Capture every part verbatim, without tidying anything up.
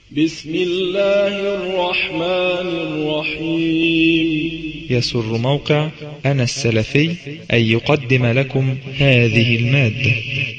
بسم الله الرحمن الرحيم. يسر موقع أنا السلفي أن يقدم لكم هذه المادة.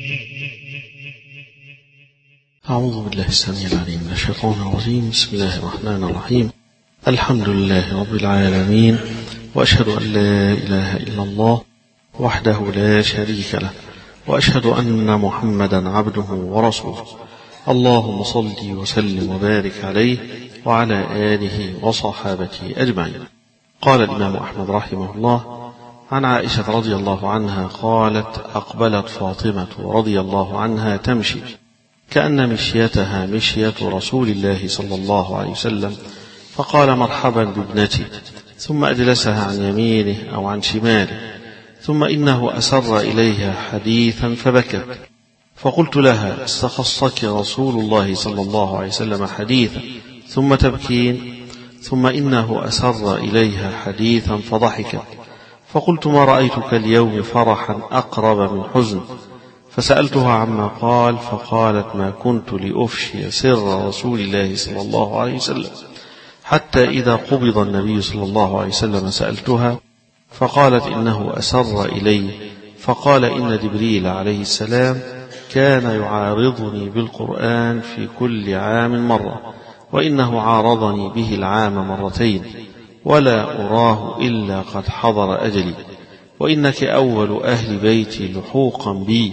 أعوذ بالله السميع العليم من الشيطان الرجيم. بسم الله الرحمن الرحيم. الحمد لله رب العالمين، وأشهد أن لا إله إلا الله وحده لا شريك له، وأشهد أن محمدا عبده ورسوله. اللهم صل وسلم وبارك عليه وعلى آله وصحابته أجمعين. قال الإمام أحمد رحمه الله عن عائشة رضي الله عنها قالت: أقبلت فاطمة رضي الله عنها تمشي كأن مشيتها مشية رسول الله صلى الله عليه وسلم، فقال: مرحبا بابنتي، ثم أجلسها عن يمينه أو عن شماله، ثم إنه أسر إليها حديثا فبكت، فقلت لها: استخصك رسول الله صلى الله عليه وسلم حديثا ثم تبكين؟ ثم إنه أسر إليها حديثا فضحكت، فقلت: ما رأيتك اليوم فرحا أقرب من حزن، فسألتها عما قال، فقالت: ما كنت لأفشي سر رسول الله صلى الله عليه وسلم، حتى إذا قبض النبي صلى الله عليه وسلم سألتها، فقالت: إنه أسر إلي، فقال: إن جبريل عليه السلام كان يعارضني بالقرآن في كل عام مرة، وإنه عارضني به العام مرتين، ولا أراه إلا قد حضر أجلي، وإنك أول أهل بيتي لحوقا بي،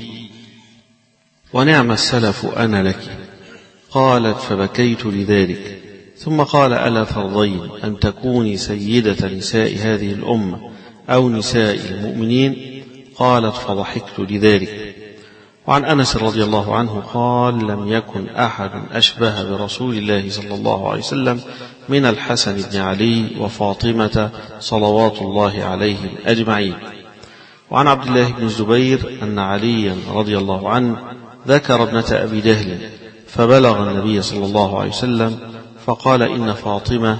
ونعم السلف أنا لك. قالت: فبكيت لذلك، ثم قال: ألا ترضين أن تكوني سيدة نساء هذه الأمة أو نساء المؤمنين؟ قالت: فضحكت لذلك. وعن أنس رضي الله عنه قال: لم يكن أحد أشبه برسول الله صلى الله عليه وسلم من الحسن بن علي وفاطمة صلوات الله عليهم أجمعين. وعن عبد الله بن الزبير أن عليا رضي الله عنه ذكر ابنة أبي جهل، فبلغ النبي صلى الله عليه وسلم، فقال: إن فاطمة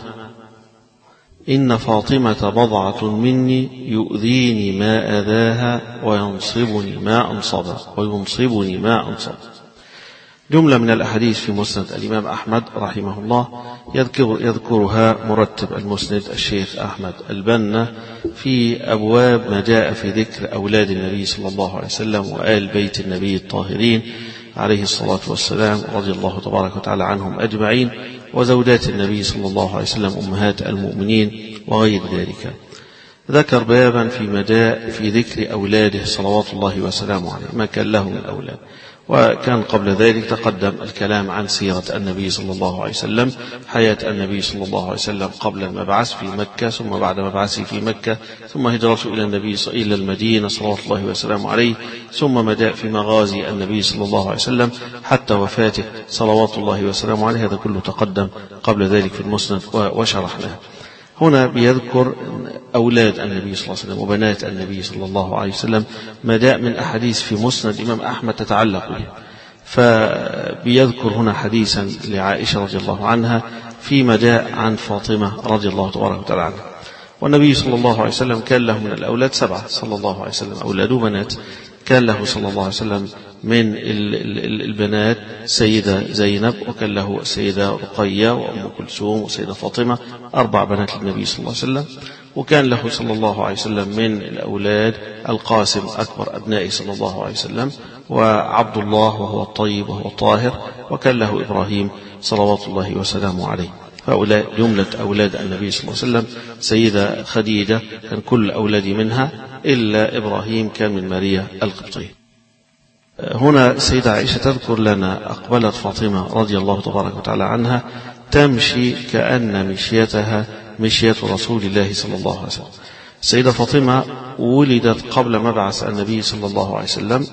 إن فاطمة بضعة مني يؤذيني ما أذاها وينصبني ما أنصبه وينصبني ما أنصب. جملة من الأحاديث في مسند الإمام أحمد رحمه الله يذكر يذكرها مرتب المسند الشيخ أحمد البنا في أبواب ما جاء في ذكر أولاد النبي صلى الله عليه وسلم وآل بيت النبي الطاهرين عليه الصلاة والسلام رضي الله تبارك وتعالى عنهم أجمعين، وزوجات النبي صلى الله عليه وسلم أمهات المؤمنين وغير ذلك. ذكر بابا في مجاء في ذكر أولاده صلوات الله وسلامه عليه، ما كان له من أولاد. وكان قبل ذلك تقدم الكلام عن سيرة النبي صلى الله عليه وسلم، حياة النبي صلى الله عليه وسلم قبل المبعث في مكة، ثم بعد مبعثه في مكة، ثم هجرته إلى النبي إلى المدينة صلوات الله وسلامه عليه، ثم مجاء في مغازي النبي صلى الله عليه وسلم حتى وفاته صلوات الله وسلامه عليه. هذا كله تقدم قبل ذلك في المسند وشرحناه. هنا بيذكر أولاد النبي صلى الله عليه وسلم وبنات النبي صلى الله عليه وسلم، ما جاء من أحاديث في مسند الإمام أحمد تتعلق به. فبيذكر هنا حديثا لعائشة رضي الله عنها فيما جاء عن فاطمة رضي الله تبارك وتعالى عنها. والنبي صلى الله عليه وسلم كان له من الأولاد سبعة صلى الله عليه وسلم، أولاد وبنات. كان له صلى الله عليه وسلم من البنات سيدة زينب، وكان له السيدة رقية وأم كلثوم وسيدة فاطمة، أربع بنات للنبي صلى الله عليه وسلم. وكان له صلى الله عليه وسلم من الأولاد القاسم أكبر أبنائه صلى الله عليه وسلم، وعبد الله وهو الطيب وهو الطاهر، وكان له إبراهيم صلوات الله وسلامه عليه. هؤلاء جملة أولاد النبي صلى الله عليه وسلم. سيدة خديجة كان كل أولاد منها إلا إبراهيم كان من ماريا القبطية. هنا السيدة عائشة تذكر لنا: أقبلت فاطمة رضي الله تبارك وتعالى عنها تمشي كأن مشيتها مشية رسول الله صلى الله عليه وسلم. السيدة فاطمة ولدت قبل مبعث النبي صلى الله عليه وسلم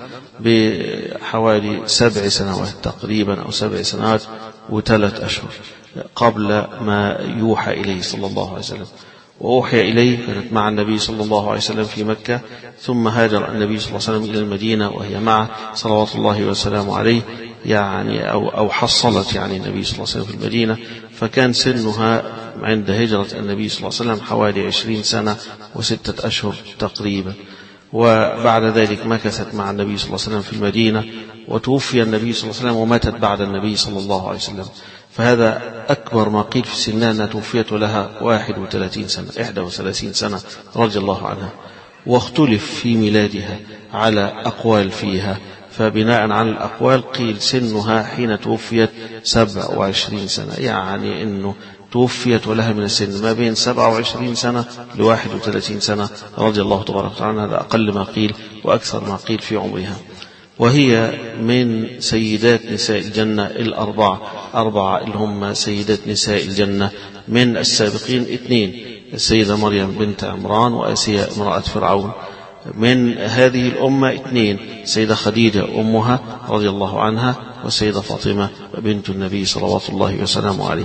بحوالي سبع سنوات تقريبا، أو سبع سنوات وثلاث أشهر قبل ما يوحى إليه صلى الله عليه وسلم. وأوحي إليه كانت مع النبي صلى الله عليه وسلم في مكة، ثم هاجر النبي صلى الله عليه وسلم إلى المدينة وهي معه صلوات الله وسلامه عليه، يعني أو أو حصلت يعني النبي صلى الله عليه وسلم في المدينة. فكان سنها عند هجرة النبي صلى الله عليه وسلم حوالي عشرين سنة وستة أشهر تقريبا. وبعد ذلك مكثت مع النبي صلى الله عليه وسلم في المدينة، وتوفي النبي صلى الله عليه وسلم وماتت بعد النبي صلى الله عليه وسلم. فهذا أكبر ما قيل في سنها أنها توفيت لها واحد وثلاثين سنة إحدى وثلاثين سنة رضي الله عنها. واختلف في ميلادها على أقوال فيها، فبناء على الأقوال قيل سنها حين توفيت سبع وعشرين سنة، يعني أنه توفيت ولها من السن ما بين سبع وعشرين سنة لواحد وثلاثين سنة رضي الله تبارك وتعالى عنها. هذا أقل ما قيل وأكثر ما قيل في عمرها. وهي من سيدات نساء الجنة الأربعة، أربعة اللي هم سيدات نساء الجنة من السابقين اثنين، السيدة مريم بنت عمران وآسيا امرأة فرعون. من هذه الأمة اثنين، السيدة خديجة أمها رضي الله عنها والسيدة فاطمة بنت النبي صلوات الله وسلامه عليه.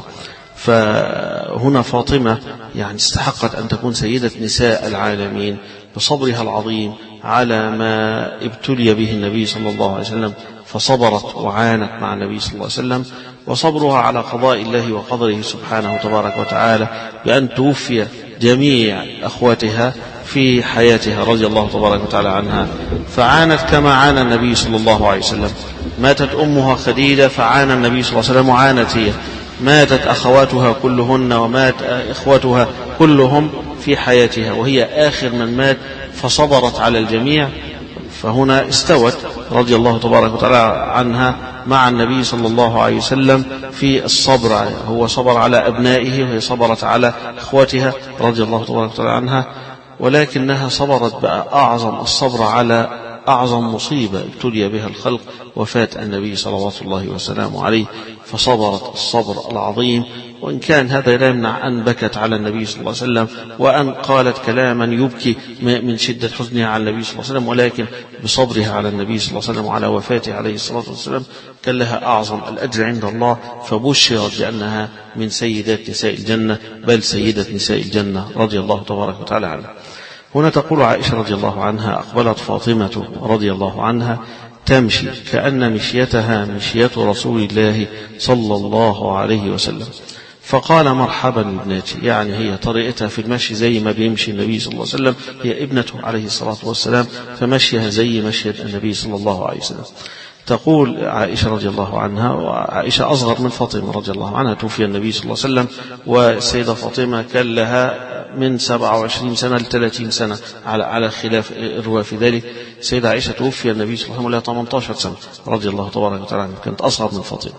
فهنا فاطمة يعني استحقت أن تكون سيدة نساء العالمين بصبرها العظيم على ما ابتلي به النبي صلى الله عليه وسلم، فصبرت وعانت مع النبي صلى الله عليه وسلم. وصبرها على قضاء الله وقدره سبحانه تبارك وتعالى بأن توفي جميع أخواتها في حياتها رضي الله تبارك وتعالى عنها، فعانت كما عانى النبي صلى الله عليه وسلم. ماتت أمها خديجة فعانى النبي صلى الله عليه وسلم وعانت هي، ماتت أخواتها كلهن ومات إخوتها كلهم في حياتها، وهي آخر من مات فصبرت على الجميع. فهنا استوت رضي الله تبارك وتعالى عنها مع النبي صلى الله عليه وسلم في الصبر، هو صبر على أبنائه وهي صبرت على إخوتها رضي الله تبارك وتعالى عنها، ولكنها صبرت بأعظم الصبر على أعظم مصيبة ابتلي بها الخلق، وفاة النبي صلوات الله وسلامه عليه، فصبرت الصبر العظيم. وإن كان هذا لا يمنع أن بكت على النبي صلى الله عليه وسلم وأن قالت كلاما يبكي من شدة حزنها على النبي صلى الله عليه وسلم، ولكن بصبرها على النبي صلى الله عليه وسلم وعلى وفاته عليه الصلاة والسلام كان لها أعظم الأجر عند الله، فبشرت بأنها من سيدات نساء الجنة، بل سيدة نساء الجنة رضي الله تبارك وتعالى عنها. هنا تقول عائشة رضي الله عنها: أقبلت فاطمة رضي الله عنها تمشي كأن مشيتها مشية رسول الله صلى الله عليه وسلم، فقال: مرحبا ابنتي، يعني هي طريقتها في المشي زي ما بيمشي النبي صلى الله عليه وسلم، هي ابنته عليه الصلاة والسلام، فمشيها زي مشية النبي صلى الله عليه وسلم. تقول عائشة رضي الله عنها، وعائشة أصغر من فاطمة رضي الله عنها، توفي النبي صلى الله عليه وسلم، والسيدة فاطمة كان لها من سبعة وعشرين سنة لثلاثين سنة على على خلاف الرواية في ذلك. السيدة عائشة توفي النبي صلى الله عليه وسلم لها ثمانية عشر سنة رضي الله تبارك وتعالى عنها، كانت أصغر من فاطمة.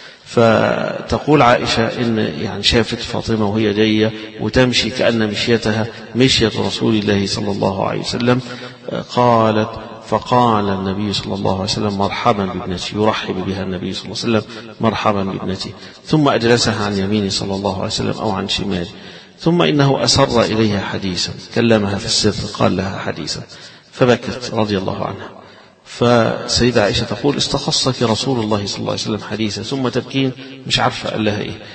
فتقول عائشة إن يعني شافت فاطمة وهي جاية وتمشي كأن مشيتها مشية رسول الله صلى الله عليه وسلم. قالت: فقال النبي صلى الله عليه وسلم: مرحبا بابنتي، يرحب بها النبي صلى الله عليه وسلم: مرحبا بابنتي. ثم أجلسها عن يمينه صلى الله عليه وسلم أو عن شماله، ثم إنه أسر إليها حديثا، كلمها في السر، قال لها حديثا، فبكت رضي الله عنها. فسيدة عائشة تقول: استخصك رسول الله صلى الله عليه وسلم حديثا ثم تبكين، مش عارفة قال لها إيه.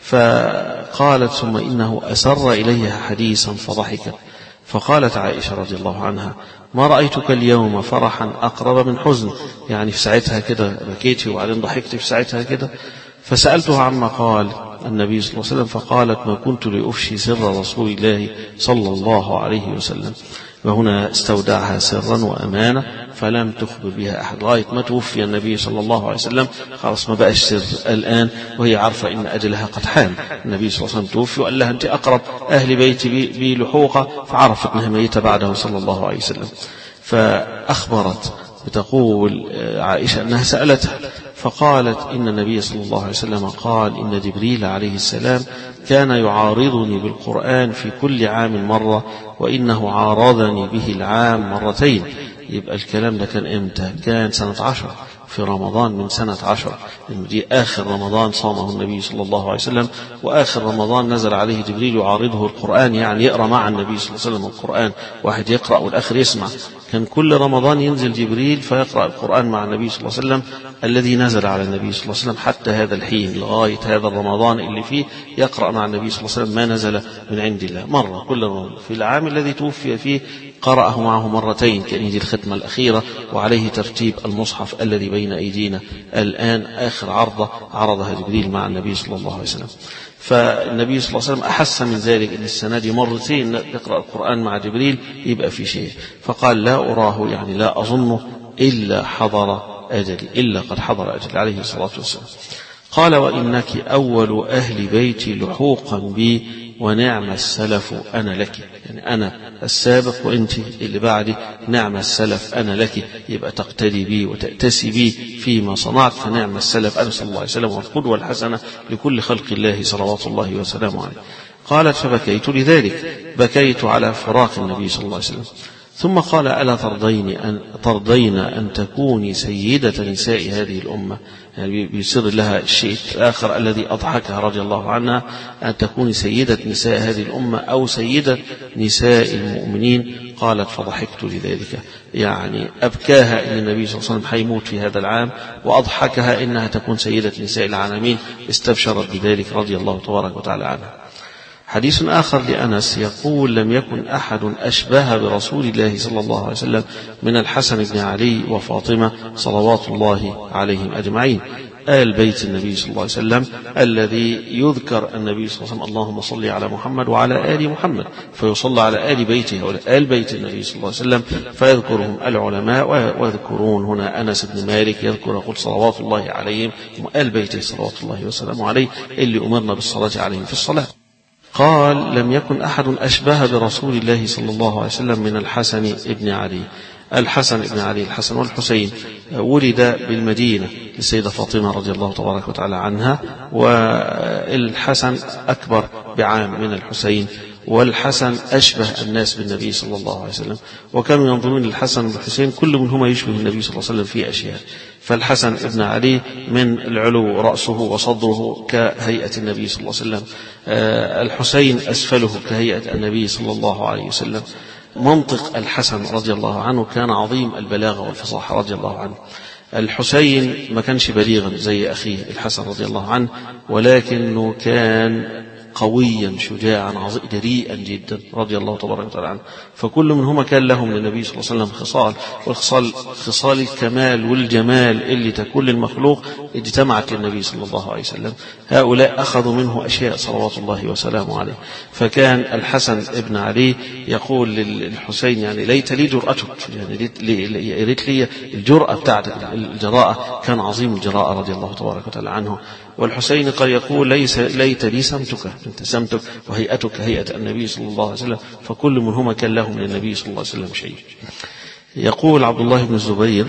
فقالت: ثم إنه أسر إليها حديثا فضحكت. فقالت عائشة رضي الله عنها: ما رأيتك اليوم فرحا أقرب من حزن، يعني في ساعتها كده بكيتي وبعدين ضحكتي في ساعتها كده. فسألتها عما قال النبي صلى الله عليه وسلم، فقالت: ما كنت لأفشي سر رسول الله صلى الله عليه وسلم. وهنا استودعها سرا وأمانة فلم تخبر بها أحد لغاية ما توفي النبي صلى الله عليه وسلم، خلاص ما بقاش سر الآن، وهي عارفة إن أجلها قد حان. النبي صلى الله عليه وسلم توفي وقال لها: أنت أقرب أهل بيتي بي لحوقة، فعرفت أنها ميتة بعده صلى الله عليه وسلم. فأخبرت، بتقول عائشة أنها سألتها فقالت: إن النبي صلى الله عليه وسلم قال: إن جبريل عليه السلام كان يعارضني بالقرآن في كل عام مرة، وإنه عارضني به العام مرتين. يبقى الكلام ده كان إمتى؟ كان سنة عشر، في رمضان من سنة عشر، إن دي آخر رمضان صامه النبي صلى الله عليه وسلم، وآخر رمضان نزل عليه جبريل يعارضه القرآن، يعني يقرأ مع النبي صلى الله عليه وسلم القرآن، واحد يقرأ والآخر يسمع. كان كل رمضان ينزل جبريل فيقرأ القرآن مع النبي صلى الله عليه وسلم الذي نزل على النبي صلى الله عليه وسلم حتى هذا الحين، لغاية هذا الرمضان اللي فيه يقرأ مع النبي صلى الله عليه وسلم ما نزل من عند الله مرة كل رمضان. في العام الذي توفي فيه قرأه معه مرتين، كان دي الختمة الأخيرة، وعليه ترتيب المصحف الذي بين أيدينا الآن. آخر عرضة عرضها جبريل مع النبي صلى الله عليه وسلم. فالنبي صلى الله عليه وسلم أحس من ذلك أن السنة دي مرتين يقرأ القرآن مع جبريل يبقى في شيء، فقال: لا أراه، يعني لا أظنه إلا حضر أجلي، إلا قد حضر أجلي عليه الصلاة والسلام. قال وإنك أول أهل بيتي لحوقا بي ونعم السلف أنا لك، يعني أنا السابق وأنت اللي بعدي، نعم السلف أنا لك، يبقى تقتدي بي وتأتسي بي فيما صنعت، فنعم السلف أنا صلى الله عليه وسلم والقدوة الحسنة لكل خلق الله صلوات الله وسلامه عليه. قالت فبكيت لذلك، بكيت على فراق النبي صلى الله عليه وسلم. ثم قال ألا ترضين أن, ترضين أن تكوني سيدة نساء هذه الأمة، يعني بيصير لها الشيء الآخر الذي أضحكها رضي الله عنها، أن تكوني سيدة نساء هذه الأمة أو سيدة نساء المؤمنين. قالت فضحكت لذلك، يعني أبكاها أن النبي صلى الله عليه وسلم حيموت في هذا العام، وأضحكها إنها تكون سيدة نساء العالمين، استبشرت بذلك رضي الله تبارك وتعالى عنها. حديث آخر لأنس يقول لم يكن أحد أشبه برسول الله صلى الله عليه وسلم من الحسن بن علي وفاطمة صلوات الله عليهم أجمعين، آل بيت النبي صلى الله عليه وسلم الذي يذكر النبي صلى الله عليه وسلم اللهم صل على محمد وعلى آل محمد، فيصلى على آل بيته أو آل بيت النبي صلى الله عليه وسلم، فيذكرهم العلماء ويذكرون هنا أنس بن مالك يذكر يقول صلوات الله عليهم آل بيته صلوات الله وسلامه عليه اللي أمرنا بالصلاة عليهم في الصلاة. قال لم يكن أحد أشبه برسول الله صلى الله عليه وسلم من الحسن بن علي. الحسن بن علي الحسن والحسين ولد بالمدينة للسيدة فاطمة رضي الله تبارك وتعالى عنها، والحسن أكبر بعام من الحسين، والحسن أشبه الناس بالنبي صلى الله عليه وسلم، وكانوا ينظرون للحسن والحسين كل منهما يشبه النبي صلى الله عليه وسلم في أشياء. فالحسن ابن علي من العلو رأسه وصدره كهيئة النبي صلى الله عليه وسلم، الحسين أسفله كهيئة النبي صلى الله عليه وسلم. منطق الحسن رضي الله عنه كان عظيم البلاغة والفصاحة رضي الله عنه. الحسين ما كانش بليغا زي أخيه الحسن رضي الله عنه، ولكنه كان قويا شجاعا جريئا جدا رضي الله تبارك وتعالى عنه. فكل منهما كان لهم للنبي صلى الله عليه وسلم خصال، والخصال خصال الكمال والجمال اللي تكون للمخلوق اجتمعت للنبي صلى الله عليه وسلم. هؤلاء أخذوا منه أشياء صلوات الله وسلامه عليه. فكان الحسن ابن علي يقول للحسين يعني ليت لي جرأتك، يعني ليت لي الجرأة بتاعتك، الجراءة، كان عظيم الجراءة رضي الله تبارك وتعالى عنه. والحسين قد يقول ليس ليت لي سمتك، انت سمتك وهيئتك هيئة النبي صلى الله عليه وسلم، فكل منهما كان له من النبي صلى الله عليه وسلم شيء. يقول عبد الله بن الزبير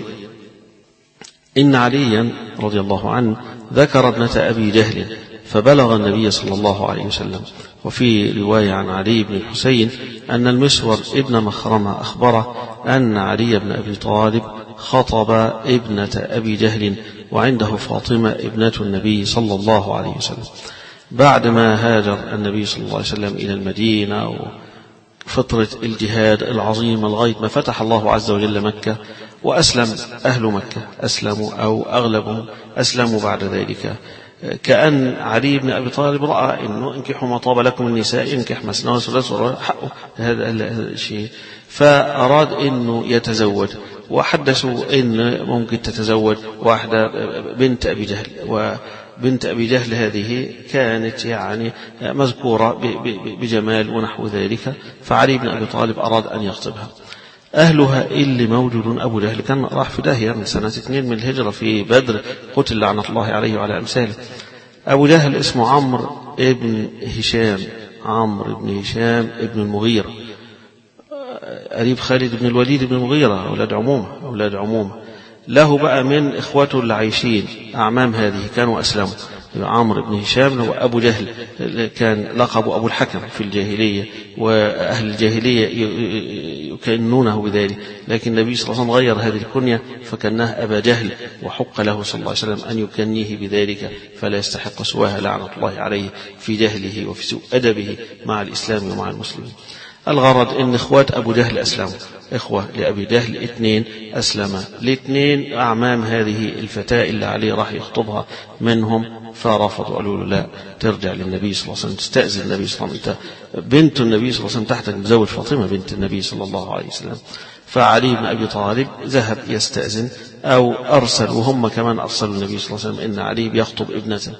إن عليا رضي الله عنه ذكر ابنة أبي جهل فبلغ النبي صلى الله عليه وسلم. وفي رواية عن علي بن الحسين أن المسور ابن مخرمة أخبره أن علي بن أبي طالب خطب ابنة أبي جهل وعنده فاطمة ابنة النبي صلى الله عليه وسلم بعدما هاجر النبي صلى الله عليه وسلم إلى المدينة وفترة الجهاد العظيمة لغاية ما فتح الله عز وجل مكة وأسلم أهل مكة، أسلموا أو أغلبهم أسلموا بعد ذلك. كأن علي بن أبي طالب رأى أنه انكحوا ما طاب لكم النساء، انكح مثنى وثلاث ورباع، حقه هذا الشيء، فأراد أنه يتزوج. وحدثوا أن ممكن تتزوج واحدة بنت أبي جهل، وبنت أبي جهل هذه كانت يعني مذكورة بجمال ونحو ذلك، فعلي بن أبي طالب أراد أن يخطبها. أهلها اللي موجود أبو جهل كان راح في داهية من سنة اثنين من الهجرة في بدر، قتل لعنة الله عليه وعلى أمثاله. أبو جهل اسمه عمرو ابن هشام، عمرو ابن هشام ابن المغيرة، قريب خالد بن الوليد بن المغيرة، أولاد عمومة أولاد عمومة له بقى من إخوته اللي عايشين أعمام هذه كانوا أسلموا. عمرو بن هشام هو أبو جهل، كان لقبه أبو الحكم في الجاهلية، وأهل الجاهلية يكنونه بذلك، لكن النبي صلى الله عليه وسلم غير هذه الكنية فكناه أبا جهل، وحق له صلى الله عليه وسلم أن يكنيه بذلك فلا يستحق سواها لعنة الله عليه في جهله وفي سوء أدبه مع الإسلام ومع المسلمين. الغرض ان اخوات ابو جهل اسلموا، اخوة لابي جهل اثنين اسلما، الاثنين اعمام هذه الفتاة اللي عليه راح يخطبها منهم، فرفضوا قالوا له لا ترجع للنبي صلى الله عليه وسلم، تستأذن النبي صلى الله عليه وسلم، بنت النبي صلى الله عليه وسلم تحتك تزوج فاطمة بنت النبي صلى الله عليه وسلم. فعلي بن أبي طالب ذهب يستأذن أو أرسل، وهم كمان أرسلوا النبي صلى الله عليه وسلم إن علي بيخطب ابنته.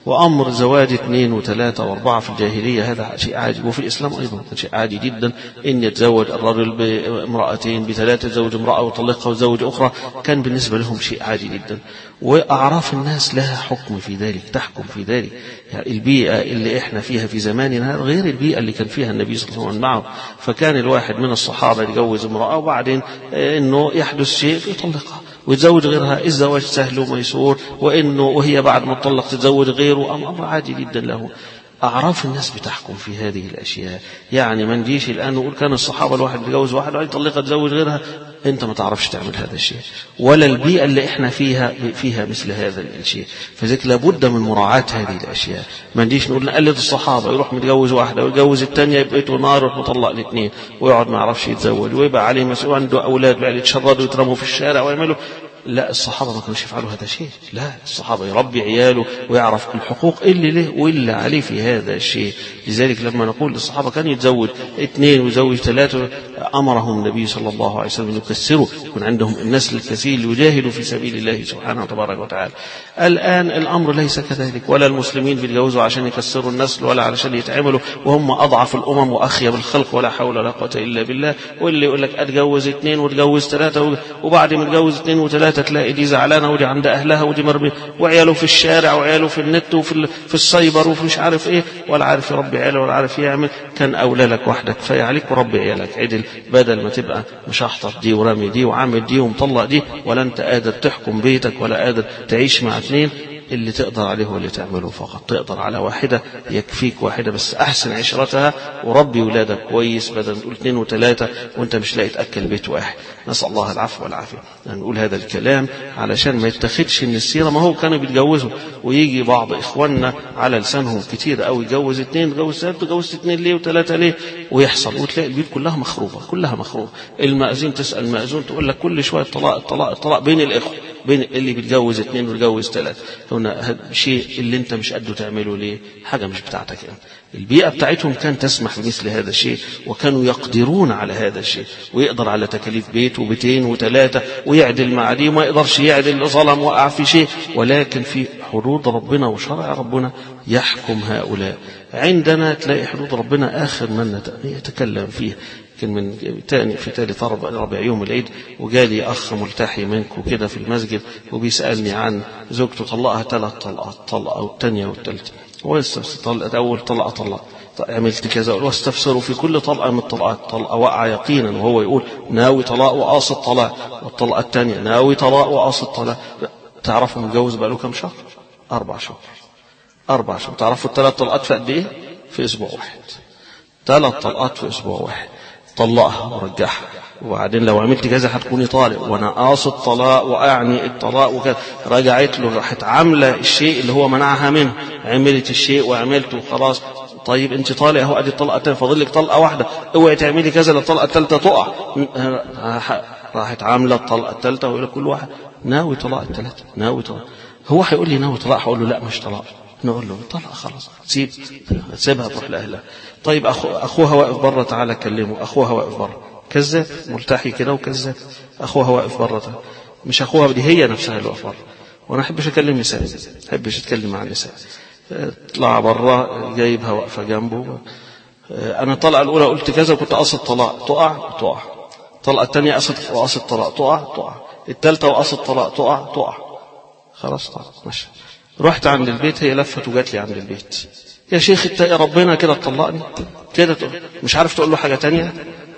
وأمر زواج اثنين وثلاثة وأربعة في الجاهلية هذا شيء عادي، وفي الإسلام أيضا شيء عادي جدا إن يتزوج الرجل بامرأتين بثلاثة، يتزوج امرأة ويطلقها ويتزوج أخرى، كان بالنسبة لهم شيء عادي جدا. وأعراف الناس لها حكم في ذلك، تحكم في ذلك. يعني البيئة اللي إحنا فيها في زماننا غير البيئة اللي كان فيها النبي صلى الله عليه وسلم معه. فكان الواحد من الصحابة يتجوز امرأة وبعدين إنه يحدث شيء يطلقها ويتزوج غيرها، الزواج سهل وميسور، وإنه وهي بعد ما تطلق تتزوج غيره أمر عادي جدا له. أعراف الناس بتحكم في هذه الأشياء. يعني ما نجيش الآن نقول كان الصحابة الواحد يتجوز واحد وبعدين يطلقها تتزوج غيرها، أنت ما تعرفش تعمل هذا الشيء، ولا البيئة اللي إحنا فيها فيها مثل هذا الشيء. فذلك لابد من مراعاة هذه الأشياء. ما نجيش نقول نقلد الصحابة، يروح متجوز واحدة ويتجوز الثانية يبقى بيته نار ويروح مطلق الاثنين ويقعد ما يعرفش يتزوج ويبقى عليه مسؤول، عنده أولاد بقى يتشردوا ويترموا في الشارع ويعملوا. لا، الصحابة ما كانوش يفعلوا هذا الشيء. لا، الصحابة يربي عياله ويعرف الحقوق اللي له واللي عليه في هذا الشيء. لذلك لما نقول للصحابة كان يتزوج اثنين ويزوج ثلاثة، أمرهم النبي صلى الله عليه وسلم يكسروا، يكون عندهم النسل الكثير يجاهدوا في سبيل الله سبحانه وتبارك وتعالى. الآن الأمر ليس كذلك، ولا المسلمين بيتجوزوا عشان يكسروا النسل ولا علشان يتعاملوا وهم أضعف الأمم وأخيب الخلق، ولا حول ولا قوة إلا بالله. واللي يقول لك أتجوز اثنين وتجوز ثلاثة، وبعد ما تجوز اثنين وثلاثة تلاقي دي زعلانة ودي عند أهلها ودي مرمي، وعياله في الشارع وعياله في النت وفي في السايبر وفي مش عارف إيه، ولا عارف يربي عياله ولا عارف يعمل. كان أولى لك وحدك كفاية عليك وربي عيالك عدل، بدل ما تبقى مشحطط دي ورامي دي وعامل دي ومطلق دي، ولا أنت قادر تحكم بيتك ولا قادر تعيش مع اثنين. اللي تقدر عليه هو اللي تعمله فقط. تقدر على واحدة يكفيك واحدة بس، أحسن عشرتها وربي ولادك كويس، بدل تقول اثنين وثلاثة وانت مش لاقي تأكل بيت واحد. نسأل الله العفو والعافية. نقول هذا الكلام علشان ما يتخدش من السيرة. ما هو كانوا بيتجوزوا، ويجي بعض إخواننا على لسانهم كتير أو يجوز اثنين يجوز ثلاثة يجوز اثنين ليه وثلاثة ليه، ويحصل وتلاقي البيت كلها مخروبة كلها مخروبة. المأذون تسأل المأذون تقول لك كل شوية طلاق الطلاق الطلاق بين الإخوة، بين اللي بيتجوز اثنين ويتجوز ثلاثة. هنا شيء اللي انت مش قده تعمله ليه؟ حاجة مش بتاعتك انت. البيئة بتاعتهم كان تسمح بمثل هذا الشيء، وكانوا يقدرون على هذا الشيء، ويقدر على تكاليف بيت وبيتين وثلاثة ويعدل مع دي، وما يقدرش يعدل ظلم وقع في شيء، ولكن في حدود ربنا وشرع ربنا يحكم هؤلاء. عندنا تلاقي حدود ربنا آخر من يتكلم فيه. كان من تاني في تالت ربع يوم العيد وجالي أخ ملتحي منكم كده في المسجد وبيسألني عن زوجته طلقها ثلاث طلقات، طلقة والثانية والثالثة، واستفسر أول طلقة طلقة عملت كذا، واستفسروا في كل طلقة من الطلقات طلقة وقع يقينا وهو يقول ناوي طلاق وقاصد طلاق، والطلقة الثانية ناوي طلاق وقاصد طلاق. تعرفوا متجوز بقى له كم شهر؟ أربع شهور. أربع شهور. تعرفوا الثلاث طلقات في قد إيه؟ في أسبوع واحد. ثلاث طلقات في أسبوع واحد. طلقها ورجعها، وبعدين لو عملت كذا هتكوني طالق، وانا قاصد طلاق واعني الطلاق وكذا. رجعت له، راحت عامله الشيء اللي هو منعها منه، عملت الشيء وعملته خلاص. طيب انت طالق اهو، ادي الطلقه الثانيه، فاضل لك طلقه واحده، اوعي تعملي كذا للطلقه الثالثه تقع. راحت عامله الطلقه الثالثه، ويقول كل واحد ناوي طلاق الثلاثه، ناوي طلاق. هو هيقول لي ناوي طلاق، هقول له لا مش طلاق، نقول له طلق خلاص، سيب سيبها تروح لاهلها. طيب أخو اخوها واقف بره، تعالى كلمه. اخوها واقف بره، كذاب ملتحي كده وكذاب. اخوها واقف بره، مش اخوها دي هي نفسها اللي واقفه بره. وانا ما احبش اكلم نساء، ما احبش اتكلم مع النساء. طلع بره جايبها واقفه جنبه. انا الطلقه الاولى قلت كذا وكنت قاصد طلاق، تقع تقع. الطلقه الثانيه قاصد وقاصد طلاق، تقع تقع. الثالثه وقاصد طلاق، تقع تقع. خلاص طلع ماشي. رحت عند البيت، هي لفت وجات لي عند البيت. يا شيخ اتقي ربنا كده تطلقني كده، مش عارف تقول له حاجه تانية.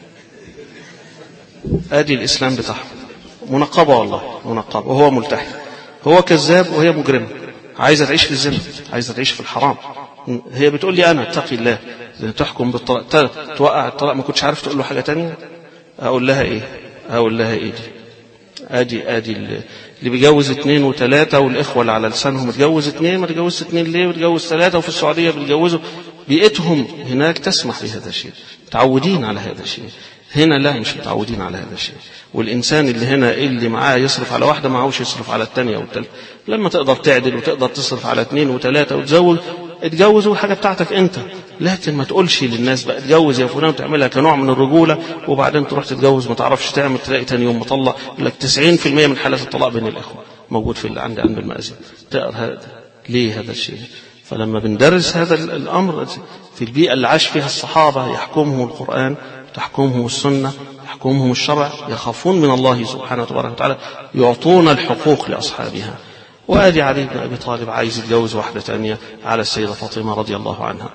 ادي الاسلام بتاعهم، منقبه والله منقبه، وهو ملتحي، هو كذاب وهي مجرمه، عايزه تعيش في الزنا، عايزه تعيش في الحرام. هي بتقول لي انا اتقي الله، تحكم بالطلاق، توقع الطلاق، ما كنتش عارف تقول له حاجه تانية. اقول لها ايه؟ اقول لها ايه دي؟ ادي ادي اللي بيجوز اثنين وثلاثة، والإخوة اللي على لسانهم تجوز اثنين، ما تجوز اثنين ليه وتجوز ثلاثة؟ وفي السعودية بيتجوزوا، بيئتهم هناك تسمح بهذا الشيء، متعودين على هذا الشيء. هنا لا، مش متعودين على هذا الشيء. والإنسان اللي هنا اللي معاه يصرف على واحدة، معهوش يصرف على الثانية والثالثة. لما تقدر تعدل وتقدر تصرف على اثنين وثلاثة وتزوج، اتجوزوا الحاجة بتاعتك انت. لكن ما تقولش للناس بقى اتجوز يا فلان وتعملها كنوع من الرجولة، وبعدين تروح تتجوز ما تعرفش تعمل، تلاقي تاني يوم مطلق. لك تسعين في المية من حالات الطلاق بين الإخوة موجود في اللي عندي عند المأذن. تقر هذا ليه هذا الشيء؟ فلما بندرس هذا الأمر في البيئة اللي عاش فيها الصحابة يحكمهم القرآن، تحكمهم السنة، يحكمهم الشرع، يخافون من الله سبحانه وتعالى، يعطون الحقوق لأصحابها. وآدي علي بن أبي طالب عايز يتجوز واحدة تانية على السيدة فاطمة رضي الله عنها،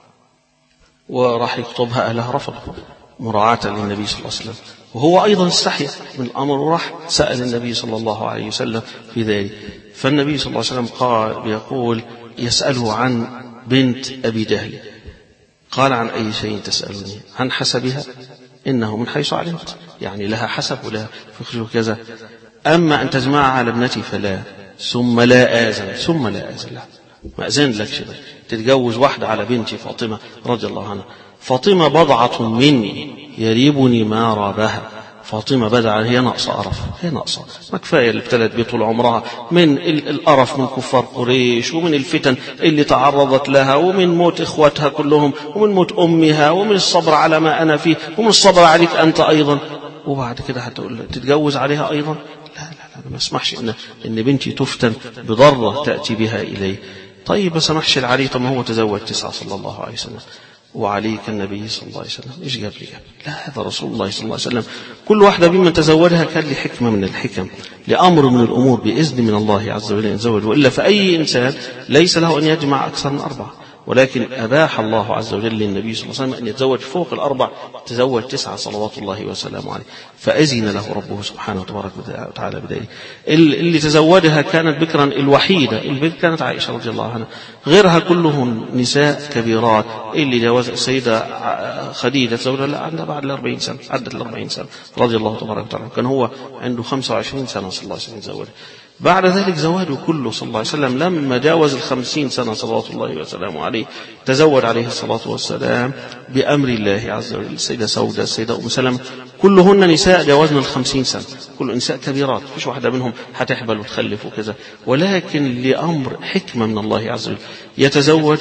وراح يخطبها أهلها رفضوا مراعاة للنبي صلى الله عليه وسلم، وهو أيضا استحيا من الأمر وراح سأل النبي صلى الله عليه وسلم في ذلك. فالنبي صلى الله عليه وسلم قال بيقول يسأله عن بنت أبي جهل، قال عن أي شيء تسألني؟ عن حسبها، إنه من حيث علمت، يعني لها حسب ولها فخر كذا، أما أن تجمع على ابنتي فلا، ثم لا آذن، ثم لا آذن لها، ما أذن لك شيء تتجوز واحدة على بنتي فاطمة رضي الله عنها. فاطمة بضعة مني يريبني ما رابها، فاطمة بدعة هي ناقصة قرف، هي ناقصة، ما كفاية اللي ابتلت بيه طول عمرها من القرف من كفار قريش، ومن الفتن اللي تعرضت لها، ومن موت إخواتها كلهم، ومن موت أمها، ومن الصبر على ما أنا فيه، ومن الصبر عليك أنت أيضا، وبعد كده هتقول تتجوز عليها أيضا؟ لا لا لا، ما اسمحش إن إن بنتي تفتن بضرة تأتي بها إلي. طيب ما سمحش العلي، طب ما هو تزوج تسعة صلى الله عليه وسلم، وعليك النبي صلى الله عليه وسلم إيش جاب لي؟ لا، هذا رسول الله صلى الله عليه وسلم. كل واحدة ممن تزوجها كان له حكمة من الحكم، لأمر من الأمور بإذن من الله عز وجل يتزوج، وإلا فأي إنسان ليس له أن يجمع أكثر من أربعة، ولكن أباح الله عز وجل للنبي صلى الله عليه وسلم أن يتزوج فوق الأربع، تزوج تسعة صلوات الله وسلامه عليه، فأذن له ربه سبحانه وتعالى بذلك. اللي تزوجها كانت بكرا الوحيدة، البكر كانت عائشة رضي الله عنها، غيرها كلهم نساء كبيرات. اللي جوز السيدة خديجة تزوجها لا عندها بعد الأربعين سنة، عدت الأربعين سنة رضي الله تبارك وتعالى، كان هو عنده خمسة وعشرين سنة صلى الله عليه وسلم تزوجها. بعد ذلك زواجه كله صلى الله عليه وسلم لما جاوز الخمسين سنة صلوات الله وسلامه عليه، تزوج عليه الصلاة والسلام بأمر الله عز وجل السيدة سودة، السيدة أم سلمة، كلهن نساء جاوزن الخمسين سنة، كل نساء كبيرات، مش واحدة منهم هتحبل وتخلف وكذا، ولكن لأمر حكمة من الله عز وجل يتزوج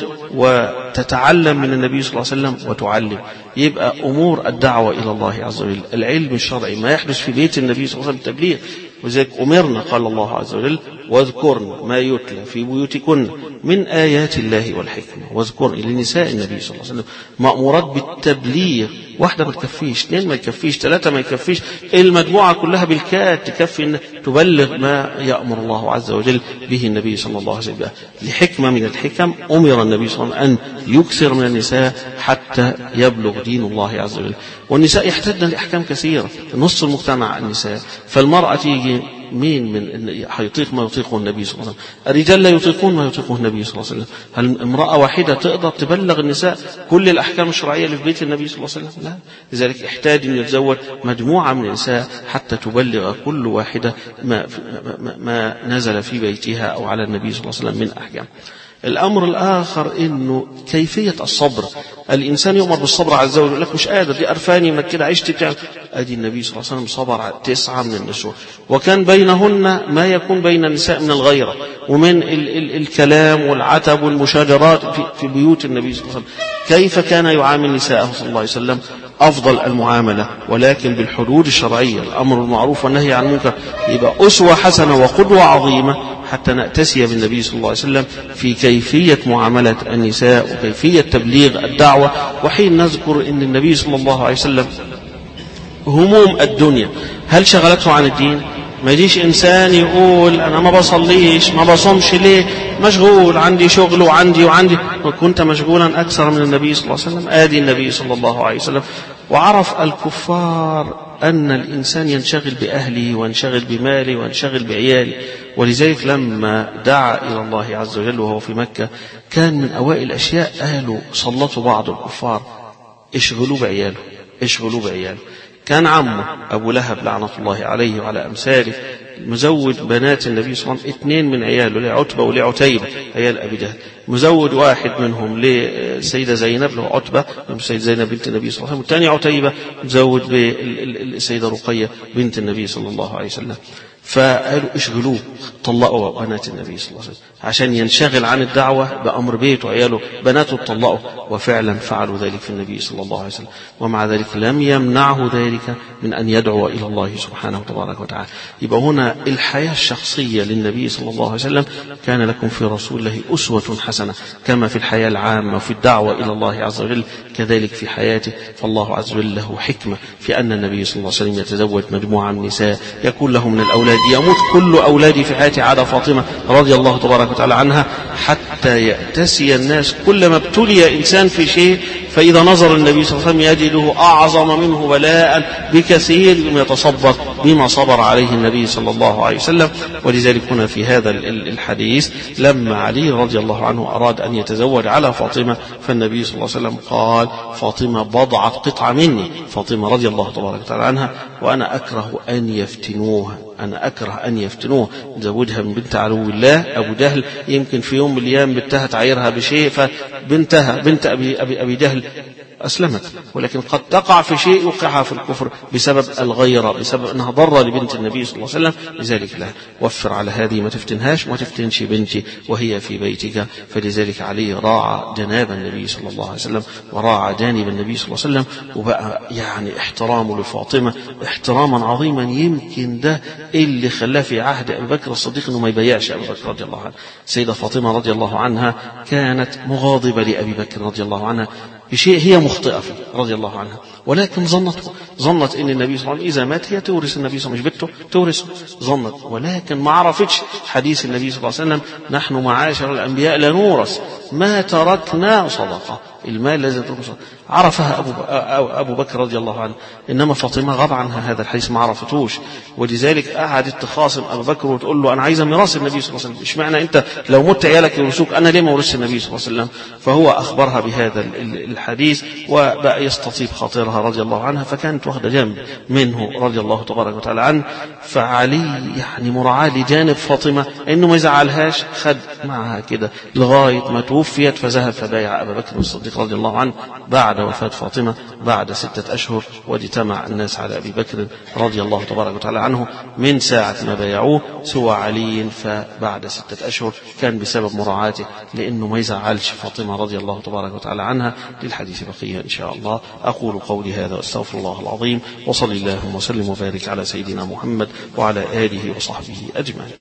وتتعلم من النبي صلى الله عليه وسلم وتعلم. يبقى أمور الدعوة إلى الله عز وجل، العلم الشرعي ما يحدث في بيت النبي صلى الله عليه وسلم تبليغ، وذلك أمرنا قال الله عز وجل واذكرن ما يتلى في بيوتكن من آيات الله والحكمة، واذكرن لنساء النبي صلى الله عليه وسلم مأمورات بالتبليغ. واحدة ما تكفيش، اثنين ما يكفيش، ثلاثة ما يكفيش، المجموعة كلها بالكاد تكفي أن تبلغ ما يأمر الله عز وجل به النبي صلى الله عليه وسلم. لحكمة من الحكم أمر النبي صلى الله عليه وسلم أن يكثر من النساء حتى يبلغ دين الله عز وجل. والنساء يحتاجن لأحكام كثيرة، نص المجتمع النساء، فالمرأة تيجي مين من حيطيق ما يطيقه النبي صلى الله عليه وسلم؟ الرجال لا يطيقون ما يطيقه النبي صلى الله عليه وسلم. هل امرأة واحدة تقدر تبلغ النساء كل الأحكام الشرعية اللي في بيت النبي صلى الله عليه وسلم؟ لا، لذلك احتاج أن يتزوج مجموعة من النساء حتى تبلغ كل واحدة ما, ما, ما نزل في بيتها أو على النبي صلى الله عليه وسلم من أحكام. الأمر الآخر إنه كيفية الصبر. الإنسان يؤمر بالصبر عز وجل، يقول لك مش قادر، دي قرفاني من كده عشت بتاع. أدي النبي صلى الله عليه وسلم صبر على تسعة من النسوة، وكان بينهن ما يكون بين النساء من الغيرة ومن ال ال الكلام والعتب والمشاجرات في, في بيوت النبي صلى الله عليه وسلم. كيف كان يعامل نساءه صلى الله عليه وسلم؟ أفضل المعاملة، ولكن بالحدود الشرعية، الأمر بالمعروف والنهي عن المنكر، يبقى أسوة حسنة وقدوة عظيمة حتى نأتسي بالنبي صلى الله عليه وسلم في كيفية معاملة النساء وكيفية تبليغ الدعوة. وحين نذكر أن النبي صلى الله عليه وسلم هموم الدنيا هل شغلته عن الدين؟ ما يجيش إنسان يقول أنا ما بصليش ما بصمش ليه؟ مشغول، عندي شغل وعندي وعندي. وكنت مشغولا أكثر من النبي صلى الله عليه وسلم. آدي النبي صلى الله عليه وسلم. وعرف الكفار أن الإنسان ينشغل بأهله وينشغل بماله وينشغل بعياله، ولذلك لما دعا إلى الله عز وجل وهو في مكة كان من أوائل الأشياء قالوا سلطوا بعض الكفار اشغلوا بعياله اشغلوا بعياله. كان عمه أبو لهب لعنة الله عليه وعلى أمثاله مزوج بنات النبي صلى الله عليه وسلم اثنين من عياله، لعتبة ولعتيبة عيال أبي جهل، مزوج واحد منهم لسيدة زينب له عتبة سيدة زينب بنت النبي صلى الله عليه وسلم، والثاني عتيبة مزوج بالسيدة رقية بنت النبي صلى الله عليه وسلم. فقالوا اشغلوه، طلقوا بنات النبي صلى الله عليه وسلم عشان ينشغل عن الدعوة بأمر بيته وعياله، بناته اتطلقوا. وفعلا فعلوا ذلك في النبي صلى الله عليه وسلم، ومع ذلك لم يمنعه ذلك من أن يدعو إلى الله سبحانه وتبارك وتعالى. يبقى هنا الحياة الشخصية للنبي صلى الله عليه وسلم كان لكم في رسول الله أسوة حسنة، كما في الحياة العامة وفي الدعوة إلى الله عز وجل كذلك في حياته. فالله عز وجل له حكمة في أن النبي صلى الله عليه وسلم يتزوج مجموعة من النساء، يكون له من الأولاد، يموت كل أولادي في حياته عدا فاطمة رضي الله تبارك وتعالى عنها، حتى يأتسي الناس كلما ابتلي إنسان في شيء فإذا نظر النبي صلى الله عليه وسلم يجده أعظم منه بلاء بكثير يتصبر بما صبر عليه النبي صلى الله عليه وسلم. ولذلك هنا في هذا الحديث لما علي رضي الله عنه أراد أن يتزوج على فاطمة، فالنبي صلى الله عليه وسلم قال فاطمة بضعة قطعة مني، فاطمة رضي الله تبارك وتعالى عنها، وأنا أكره أن يفتنوها، أنا أكره أن يفتنوها، زوجها من بنت عدو الله أبو جهل، يمكن في يوم من الأيام بنتها تعيرها بشيء، فبنتها بنت أبي, أبي, أبي جهل أسلمت، ولكن قد تقع في شيء يوقعها في الكفر بسبب الغيرة، بسبب أنها ضرة لبنت النبي صلى الله عليه وسلم. لذلك لا وفر على هذه، ما تفتنهاش، ما تفتنش بنتي وهي في بيتك. فلذلك علي راعى جناب النبي صلى الله عليه وسلم وراعى جانب النبي صلى الله عليه وسلم، وبقى يعني احترامه لفاطمة احتراما عظيما، يمكن ده اللي خلاه في عهد أبي بكر الصديق أنه ما يبيعش أبي بكر رضي الله عنه. سيدة فاطمة رضي الله عنها كانت مغاضبة لأبي بكر رضي الله عنها بشيء هي مخطئة فيه رضي الله عنها، ولكن ظنت ظنت ان النبي صلى الله عليه وسلم اذا مات هي تورث النبي صلى الله عليه وسلم، مش بنته تورث، ظنت، ولكن ما عرفتش حديث النبي صلى الله عليه وسلم نحن معاشر الانبياء لا نورث ما تركنا صدقه، المال لازم تكون صدقه. عرفها ابو ابو بكر رضي الله عنه، انما فاطمه غاب عنها هذا الحديث ما عرفتوش، ولذلك قعدت تخاصم ابو بكر وتقول له انا عايزه ميراث النبي صلى الله عليه وسلم، اشمعنى انت لو مت عيالك يورثوك، انا ليه ما ورثش النبي صلى الله عليه وسلم؟ فهو اخبرها بهذا الحديث وبقى يستطيب خاطرها رضي الله عنها، فكانت واخده جنب منه رضي الله تبارك وتعالى عنه. فعلي يعني مراعاه لجانب فاطمه انه ما يزعلهاش، خد معها كده لغايه ما توفيت، فذهب فبايع ابا بكر الصديق رضي الله عنه بعد وفاه فاطمه بعد سته اشهر، واجتمع الناس على ابي بكر رضي الله تبارك وتعالى عنه من ساعه ما بايعوه سوى علي، فبعد سته اشهر كان بسبب مراعاته لانه ما يزعلش فاطمه رضي الله تبارك وتعالى عنها. للحديث بقيه ان شاء الله. أقول قولي هذا واستغفر الله العظيم، وصلى الله وسلم وبارك على سيدنا محمد وعلى آله وصحبه أجمعين.